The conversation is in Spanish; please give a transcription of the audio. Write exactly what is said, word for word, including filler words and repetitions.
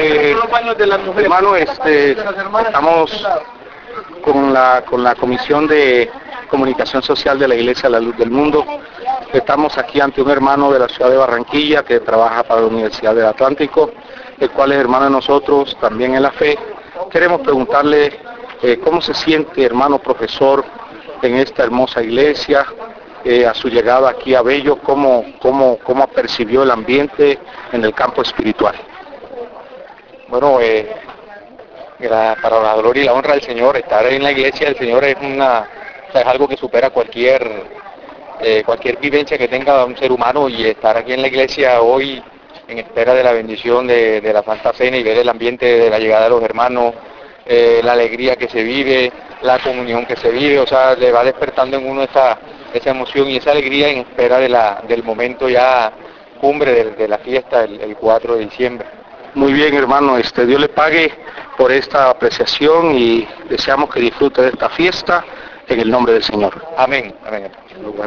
Eh, hermano, este, estamos con la, con la Comisión de Comunicación Social de la Iglesia La Luz del Mundo. Estamos aquí ante un hermano de la ciudad de Barranquilla que trabaja para la Universidad del Atlántico, el cual es hermano de nosotros también en la fe. Queremos preguntarle eh, cómo se siente, hermano profesor, en esta hermosa iglesia, eh, a su llegada aquí a Bello, cómo, cómo, cómo percibió el ambiente en el campo espiritual. Bueno, eh, para la gloria y la honra del Señor, estar en la iglesia del Señor es una, o sea, es algo que supera cualquier, eh, cualquier vivencia que tenga un ser humano, y estar aquí en la iglesia hoy en espera de la bendición de, de la Santa Cena y ver el ambiente de la llegada de los hermanos, eh, la alegría que se vive, la comunión que se vive, o sea, le va despertando en uno esa, esa emoción y esa alegría en espera de la, del momento ya cumbre de, de la fiesta, el, el cuatro de diciembre. Muy bien, hermano, este, Dios le pague por esta apreciación y deseamos que disfrute de esta fiesta en el nombre del Señor. Amén, amén.